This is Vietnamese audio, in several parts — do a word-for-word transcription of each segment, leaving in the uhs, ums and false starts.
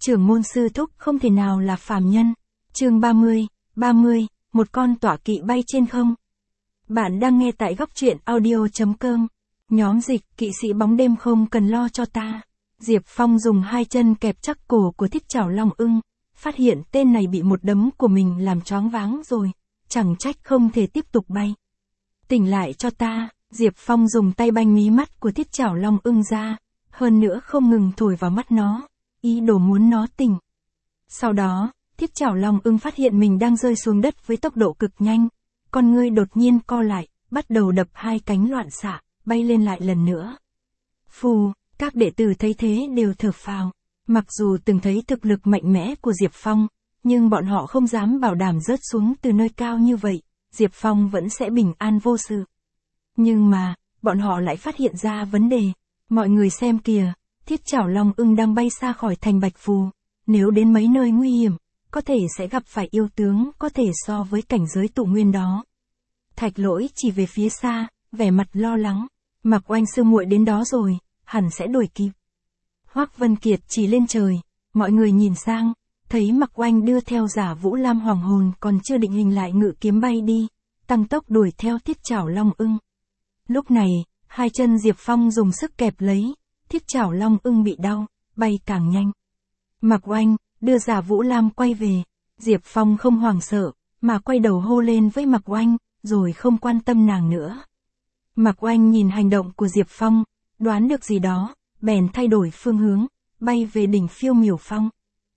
Trưởng môn sư thúc không thể nào là phàm nhân. Chương ba mươi, ba mươi, một con tọa kỵ bay trên không. Bạn đang nghe tại góc truyện audio chấm com. Nhóm dịch, kỵ sĩ bóng đêm không cần lo cho ta. Diệp Phong dùng hai chân kẹp chắc cổ của Thiết Chảo Long Ưng, phát hiện tên này bị một đấm của mình làm choáng váng rồi, chẳng trách không thể tiếp tục bay. Tỉnh lại cho ta, Diệp Phong dùng tay banh mí mắt của Thiết Chảo Long Ưng ra, hơn nữa không ngừng thổi vào mắt nó, ý đồ muốn nó tỉnh. Sau đó, Thiết Chảo Long Ưng phát hiện mình đang rơi xuống đất với tốc độ cực nhanh, con ngươi đột nhiên co lại, bắt đầu đập hai cánh loạn xạ, bay lên lại lần nữa. Phù, các đệ tử thấy thế đều thở phào. Mặc dù từng thấy thực lực mạnh mẽ của Diệp Phong, nhưng bọn họ không dám bảo đảm rớt xuống từ nơi cao như vậy, Diệp Phong vẫn sẽ bình an vô sự. Nhưng mà, bọn họ lại phát hiện ra vấn đề. Mọi người xem kìa, Thiết Chảo Long Ưng đang bay xa khỏi thành Bạch Phù. Nếu đến mấy nơi nguy hiểm, có thể sẽ gặp phải yêu tướng có thể so với cảnh giới tụ nguyên đó. Thạch Lỗi chỉ về phía xa, vẻ mặt lo lắng. Mạc Oanh sư muội đến đó rồi, hẳn sẽ đuổi kịp. Hoắc Vân Kiệt chỉ lên trời, mọi người nhìn sang, thấy Mạc Oanh đưa theo Giả Vũ Lam hoàng hồn còn chưa định hình lại ngự kiếm bay đi, tăng tốc đuổi theo Thiết Chảo Long Ưng. Lúc này, hai chân Diệp Phong dùng sức kẹp lấy, Thiết Chảo Long Ưng bị đau, bay càng nhanh. Mạc Oanh, đưa Giả Vũ Lam quay về, Diệp Phong không hoảng sợ, mà quay đầu hô lên với Mạc Oanh, rồi không quan tâm nàng nữa. Mạc Oanh nhìn hành động của Diệp Phong, đoán được gì đó, bèn thay đổi phương hướng, bay về đỉnh Phiêu Miểu Phong.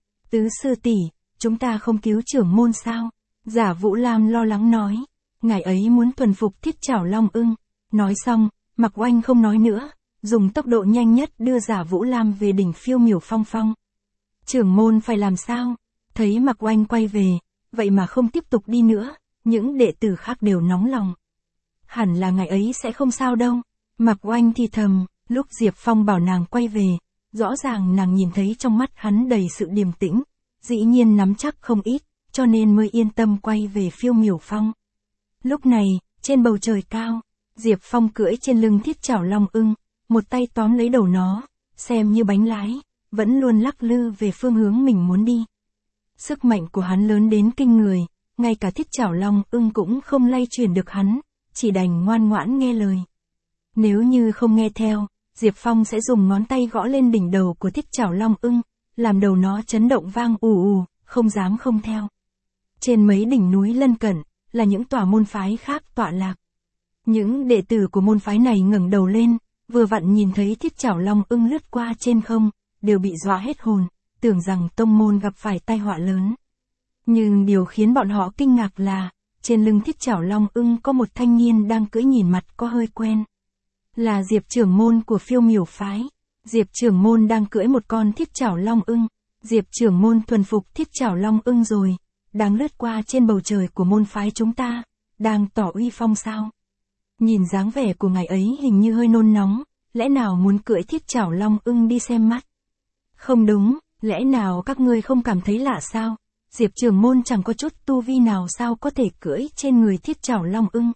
Tứ sư tỷ, chúng ta không cứu trưởng môn sao? Giả Vũ Lam lo lắng nói, ngài ấy muốn thuần phục Thiết Chảo Long Ưng. Nói xong, Mạc Oanh không nói nữa, dùng tốc độ nhanh nhất đưa Giả Vũ Lam về đỉnh Phiêu Miểu Phong phong. Trưởng môn phải làm sao? Thấy Mạc Oanh quay về, vậy mà không tiếp tục đi nữa, những đệ tử khác đều nóng lòng. Hẳn là ngài ấy sẽ không sao đâu. Mạc Oanh thì thầm, lúc Diệp Phong bảo nàng quay về, rõ ràng nàng nhìn thấy trong mắt hắn đầy sự điềm tĩnh, dĩ nhiên nắm chắc không ít, cho nên mới yên tâm quay về Phiêu Miểu Phong. Lúc này, trên bầu trời cao, Diệp Phong cưỡi trên lưng Thiết Chảo Long Ưng, một tay tóm lấy đầu nó, xem như bánh lái, vẫn luôn lắc lư về phương hướng mình muốn đi. Sức mạnh của hắn lớn đến kinh người, ngay cả Thiết Chảo Long Ưng cũng không lay chuyển được hắn, chỉ đành ngoan ngoãn nghe lời. Nếu như không nghe theo, Diệp Phong sẽ dùng ngón tay gõ lên đỉnh đầu của Thiết Chảo Long Ưng, làm đầu nó chấn động vang ù ù, không dám không theo. Trên mấy đỉnh núi lân cận, là những tòa môn phái khác tọa lạc. Những đệ tử của môn phái này ngẩng đầu lên, vừa vặn nhìn thấy Thiết Chảo Long Ưng lướt qua trên không, đều bị dọa hết hồn, tưởng rằng tông môn gặp phải tai họa lớn. Nhưng điều khiến bọn họ kinh ngạc là, trên lưng Thiết Chảo Long Ưng có một thanh niên đang cưỡi nhìn mặt có hơi quen. Là Diệp trưởng môn của Phiêu Miểu phái. Diệp trưởng môn đang cưỡi một con Thiết Chảo Long Ưng. Diệp trưởng môn thuần phục Thiết Chảo Long Ưng rồi, đang lướt qua trên bầu trời của môn phái chúng ta, đang tỏ uy phong sao? Nhìn dáng vẻ của ngài ấy hình như hơi nôn nóng, lẽ nào muốn cưỡi Thiết Chảo Long Ưng đi xem mắt? Không đúng, lẽ nào các ngươi không cảm thấy lạ sao? Diệp trưởng môn chẳng có chút tu vi nào sao có thể cưỡi trên người Thiết Chảo Long Ưng?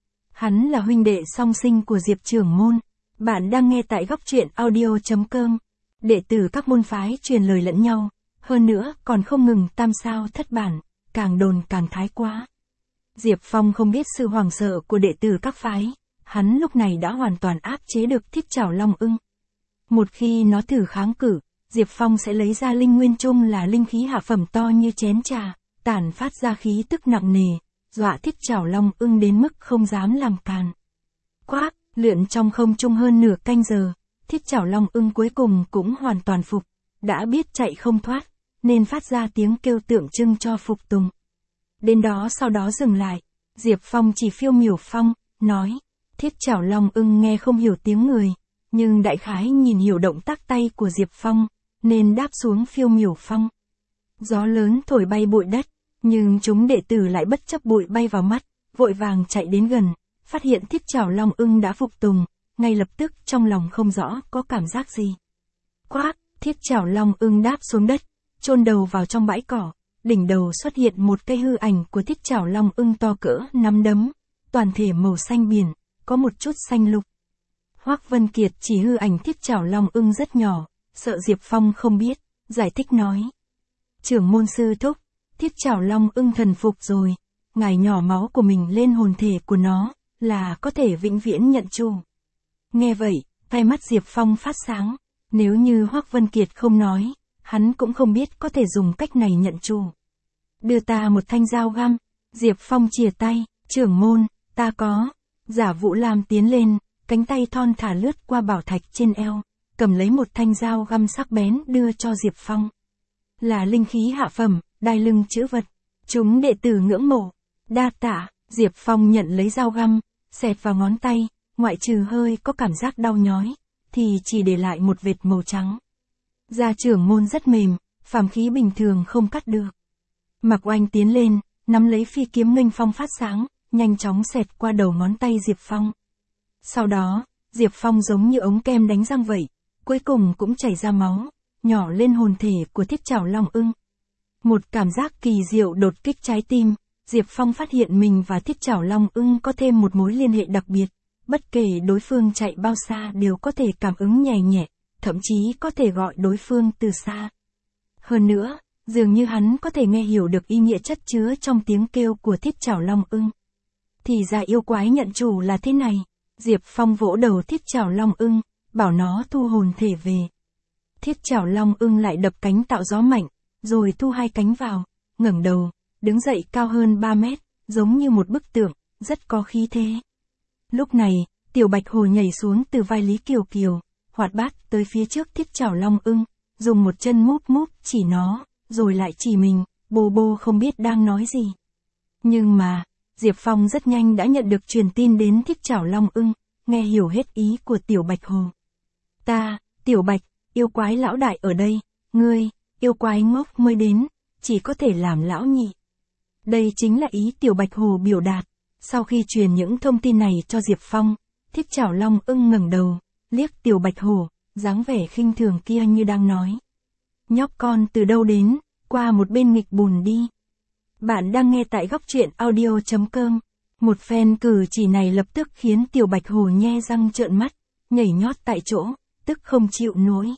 Hắn là huynh đệ song sinh của Diệp trưởng môn. Bạn đang nghe tại góc truyện audio chấm com. Đệ tử các môn phái truyền lời lẫn nhau, hơn nữa còn không ngừng tam sao thất bản, càng đồn càng thái quá. Diệp Phong không biết sự hoảng sợ của đệ tử các phái, hắn lúc này đã hoàn toàn áp chế được Thiết Chảo Long Ưng. Một khi nó thử kháng cự, Diệp Phong sẽ lấy ra linh nguyên chung là linh khí hạ phẩm to như chén trà, tản phát ra khí tức nặng nề, dọa Thiết Chảo Long Ưng đến mức không dám làm càn. Quác, lượn trong không trung hơn nửa canh giờ, Thiết Chảo Long Ưng cuối cùng cũng hoàn toàn phục, đã biết chạy không thoát, nên phát ra tiếng kêu tượng trưng cho phục tùng. Đến đó sau đó dừng lại, Diệp Phong chỉ Phiêu Miểu Phong, nói, Thiết Chảo Long Ưng nghe không hiểu tiếng người, nhưng đại khái nhìn hiểu động tác tay của Diệp Phong, nên đáp xuống Phiêu Miểu Phong. Gió lớn thổi bay bụi đất, nhưng chúng đệ tử lại bất chấp bụi bay vào mắt, vội vàng chạy đến gần, phát hiện Thiết Chảo Long Ưng đã phục tùng, ngay lập tức trong lòng không rõ có cảm giác gì. Quác, Thiết Chảo Long Ưng đáp xuống đất, chôn đầu vào trong bãi cỏ, đỉnh đầu xuất hiện một cây hư ảnh của Thiết Chảo Long Ưng to cỡ nắm đấm, toàn thể màu xanh biển, có một chút xanh lục. Hoắc Vân Kiệt chỉ hư ảnh Thiết Chảo Long Ưng rất nhỏ, sợ Diệp Phong không biết, giải thích nói. Trưởng môn sư thúc, Thiết Chảo Long ưng thần phục rồi, ngài nhỏ máu của mình lên hồn thể của nó, là có thể vĩnh viễn nhận chủ. Nghe vậy, tay mắt Diệp Phong phát sáng, nếu như Hoắc Vân Kiệt không nói, hắn cũng không biết có thể dùng cách này nhận chủ. Đưa ta một thanh dao găm, Diệp Phong chìa tay, trưởng môn, ta có. Giả Vũ Lam tiến lên, cánh tay thon thả lướt qua bảo thạch trên eo, cầm lấy một thanh dao găm sắc bén đưa cho Diệp Phong. Là linh khí hạ phẩm, đai lưng chữ vật. Chúng đệ tử ngưỡng mộ. Đa tạ, Diệp Phong nhận lấy dao găm, xẹt vào ngón tay, ngoại trừ hơi có cảm giác đau nhói, thì chỉ để lại một vệt màu trắng. Da trưởng môn rất mềm, phàm khí bình thường không cắt được. Mạc Oanh tiến lên, nắm lấy phi kiếm nghênh phong phát sáng, nhanh chóng xẹt qua đầu ngón tay Diệp Phong. Sau đó, Diệp Phong giống như ống kem đánh răng vậy, cuối cùng cũng chảy ra máu, nhỏ lên hồn thể của Thiết Chảo Long ưng. Một cảm giác kỳ diệu đột kích trái tim, Diệp Phong phát hiện mình và Thiết Chảo Long ưng có thêm một mối liên hệ đặc biệt, bất kể đối phương chạy bao xa đều có thể cảm ứng nhẹ nhẹ, thậm chí có thể gọi đối phương từ xa. Hơn nữa, dường như hắn có thể nghe hiểu được ý nghĩa chất chứa trong tiếng kêu của Thiết Chảo Long ưng. Thì ra yêu quái nhận chủ là thế này. Diệp Phong vỗ đầu Thiết Chảo Long ưng, bảo nó thu hồn thể về. Thiết Chảo Long ưng lại đập cánh tạo gió mạnh, rồi thu hai cánh vào, ngẩng đầu, đứng dậy cao hơn ba mét, giống như một bức tượng, rất có khí thế. Lúc này, Tiểu Bạch Hồ nhảy xuống từ vai Lý Kiều Kiều, hoạt bát tới phía trước Thiết Chảo Long ưng, dùng một chân múp múp chỉ nó, rồi lại chỉ mình, bô bô không biết đang nói gì. Nhưng mà, Diệp Phong rất nhanh đã nhận được truyền tin đến Thiết Chảo Long ưng, nghe hiểu hết ý của Tiểu Bạch Hồ. Ta, Tiểu Bạch, yêu quái lão đại ở đây, ngươi, yêu quái ngốc mới đến, chỉ có thể làm lão nhị. Đây chính là ý Tiểu Bạch Hồ biểu đạt. Sau khi truyền những thông tin này cho Diệp Phong, Thiết Chảo Long ưng ngẩng đầu, liếc Tiểu Bạch Hồ, dáng vẻ khinh thường kia như đang nói. Nhóc con từ đâu đến, qua một bên nghịch bùn đi. Bạn đang nghe tại góc truyện audio chấm com. Một phen cử chỉ này lập tức khiến Tiểu Bạch Hồ nhe răng trợn mắt, nhảy nhót tại chỗ, tức không chịu nổi.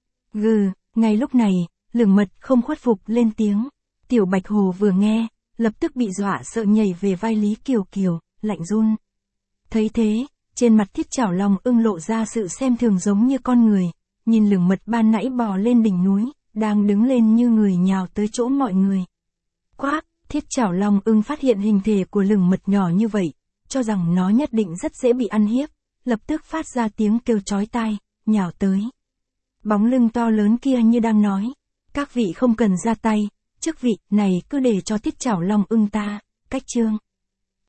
Gừ, ngay lúc này, Lửng Mật không khuất phục lên tiếng. Tiểu Bạch Hồ vừa nghe, lập tức bị dọa sợ nhảy về vai Lý Kiều Kiều, lạnh run. Thấy thế, trên mặt Thiết Chảo Long ưng lộ ra sự xem thường giống như con người, nhìn Lửng Mật ban nãy bò lên đỉnh núi, đang đứng lên như người nhào tới chỗ mọi người. Quác, Thiết Chảo Long ưng phát hiện hình thể của Lửng Mật nhỏ như vậy, cho rằng nó nhất định rất dễ bị ăn hiếp, lập tức phát ra tiếng kêu chói tai, nhào tới. Bóng lưng to lớn kia như đang nói, các vị không cần ra tay, chức vị này cứ để cho Thiết Chảo Long ưng ta, cách chương.